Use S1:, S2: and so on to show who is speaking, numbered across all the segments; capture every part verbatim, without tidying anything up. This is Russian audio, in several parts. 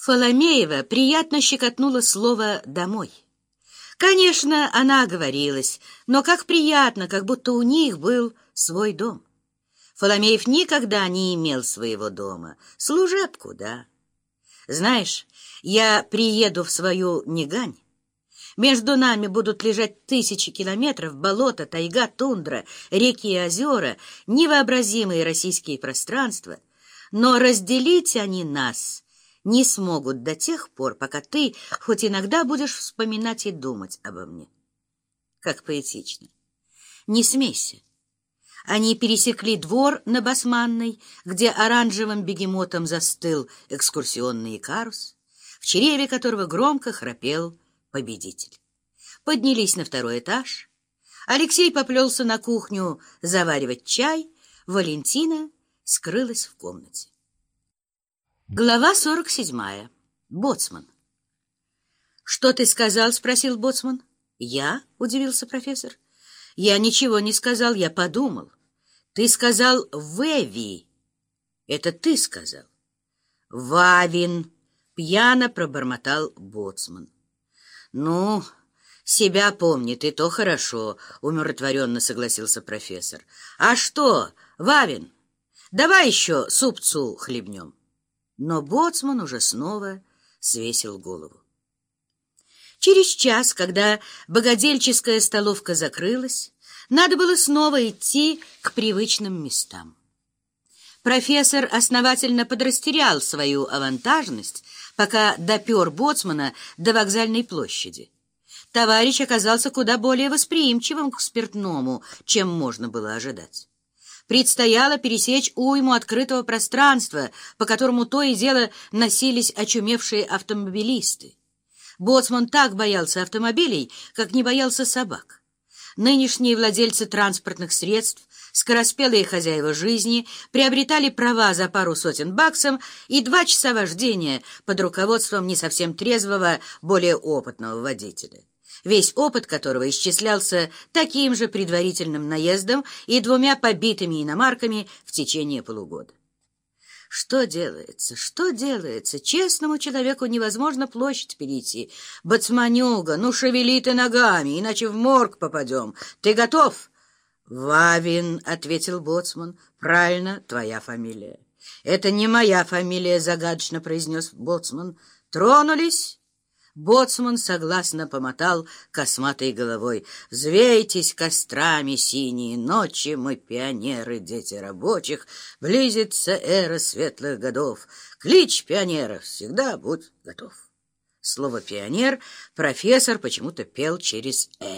S1: Фоломеева приятно щекотнуло слово «домой». Конечно, она оговорилась, но как приятно, как будто у них был свой дом. Фоломеев никогда не имел своего дома. Служебку, да. Знаешь, я приеду в свою Нягань. Между нами будут лежать тысячи километров, болота, тайга, тундра, реки и озера, невообразимые российские пространства, но разделить они нас не смогут до тех пор, пока ты хоть иногда будешь вспоминать и думать обо мне. Как поэтично. Не смейся. Они пересекли двор на Басманной, где оранжевым бегемотом застыл экскурсионный Икарус, в чреве которого громко храпел победитель. Поднялись на второй этаж. Алексей поплелся на кухню заваривать чай. Валентина скрылась в комнате. Глава сорок седьмая. Боцман. «Что ты сказал?» — спросил боцман. «Я?» — удивился профессор. «Я ничего не сказал, я подумал. Ты сказал «Вэви». Это ты сказал». «Вавин», — пьяно пробормотал боцман. «Ну, себя помнит, и то хорошо», — умиротворенно согласился профессор. «А что, Вавин, давай еще супцу хлебнем». Но боцман уже снова свесил голову. Через час, когда богадельческая столовка закрылась, надо было снова идти к привычным местам. Профессор основательно подрастерял свою авантажность, пока допер боцмана до вокзальной площади. Товарищ оказался куда более восприимчивым к спиртному, чем можно было ожидать. Предстояло пересечь уйму открытого пространства, по которому то и дело носились очумевшие автомобилисты. Боцман так боялся автомобилей, как не боялся собак. Нынешние владельцы транспортных средств, скороспелые хозяева жизни, приобретали права за пару сотен баксов и два часа вождения под руководством не совсем трезвого, более опытного водителя, весь опыт которого исчислялся таким же предварительным наездом и двумя побитыми иномарками в течение полугода. Что делается, что делается? Честному человеку невозможно площадь перейти. Боцманюга, ну шевели ты ногами, иначе в морг попадем. Ты готов? Вавин, — ответил боцман. Правильно, твоя фамилия. Это не моя фамилия, — загадочно произнес боцман. Тронулись? Боцман согласно помотал косматой головой. «Взвейтесь кострами синие ночи, мы пионеры, дети рабочих, близится эра светлых годов. Клич пионеров, всегда будь готов». Слово «пионер» профессор почему-то пел через «э».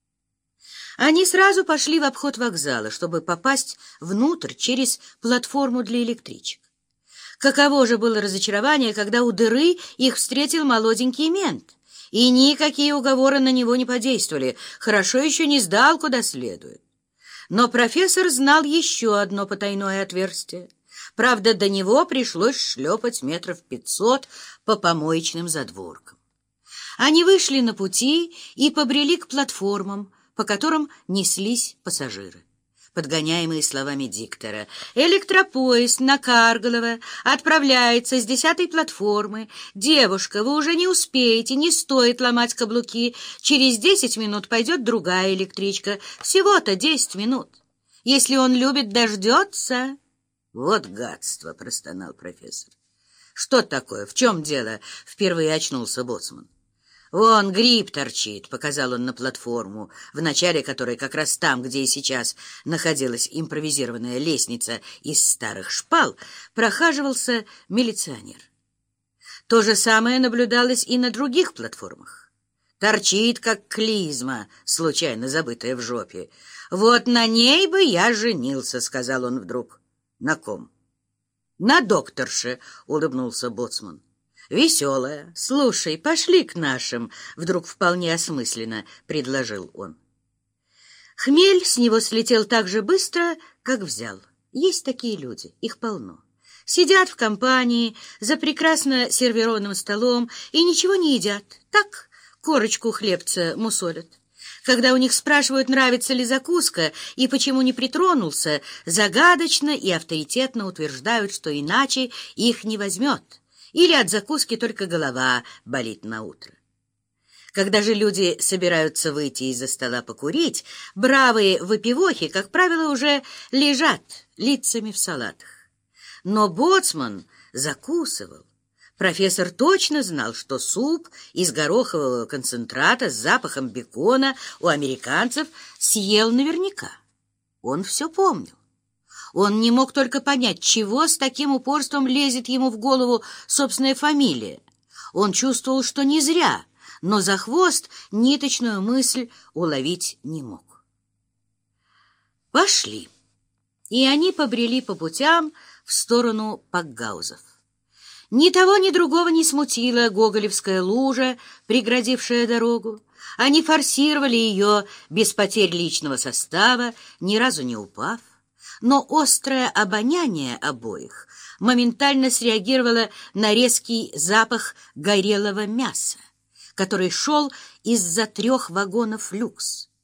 S1: Они сразу пошли в обход вокзала, чтобы попасть внутрь через платформу для электричек. Каково же было разочарование, когда у дыры их встретил молоденький мент, и никакие уговоры на него не подействовали, хорошо еще не сдал куда следует. Но профессор знал еще одно потайное отверстие. Правда, до него пришлось шлепать метров пятьсот по помоечным задворкам. Они вышли на пути и побрели к платформам, по которым неслись пассажиры, подгоняемые словами диктора. «Электропоезд на Карголово отправляется с десятой платформы. Девушка, вы уже не успеете, не стоит ломать каблуки. Через десять минут пойдет другая электричка. Всего-то десять минут. Если он любит, дождется». «Вот гадство!» — простонал профессор. «Что такое? В чем дело?» — впервые очнулся боцман. «Вон гриб торчит», — показал он на платформу, в начале которой, как раз там, где и сейчас находилась импровизированная лестница из старых шпал, прохаживался милиционер. То же самое наблюдалось и на других платформах. Торчит, как клизма, случайно забытая в жопе. «Вот на ней бы я женился», — сказал он вдруг. «На ком?» «На докторше», — улыбнулся боцман. «Веселая. Слушай, пошли к нашим», — вдруг вполне осмысленно предложил он. Хмель с него слетел так же быстро, как взял. Есть такие люди, их полно. Сидят в компании за прекрасно сервированным столом и ничего не едят. Так корочку хлебца мусолят. Когда у них спрашивают, нравится ли закуска и почему не притронулся, загадочно и авторитетно утверждают, что иначе их не возьмет. или от закуски только голова болит на утро. Когда же люди собираются выйти из-за стола покурить, бравые выпивохи, как правило, уже лежат лицами в салатах. Но боцман закусывал. Профессор точно знал, что суп из горохового концентрата с запахом бекона у американцев съел наверняка. Он все помнил. Он не мог только понять, чего с таким упорством лезет ему в голову собственная фамилия. Он чувствовал, что не зря, но за хвост ниточную мысль уловить не мог. Пошли. И они побрели по путям в сторону Пакгаузов. Ни того, ни другого не смутила гоголевская лужа, преградившая дорогу. Они форсировали ее без потерь личного состава, ни разу не упав. Но острое обоняние обоих моментально среагировало на резкий запах горелого мяса, который шел из-за трех вагонов люкс.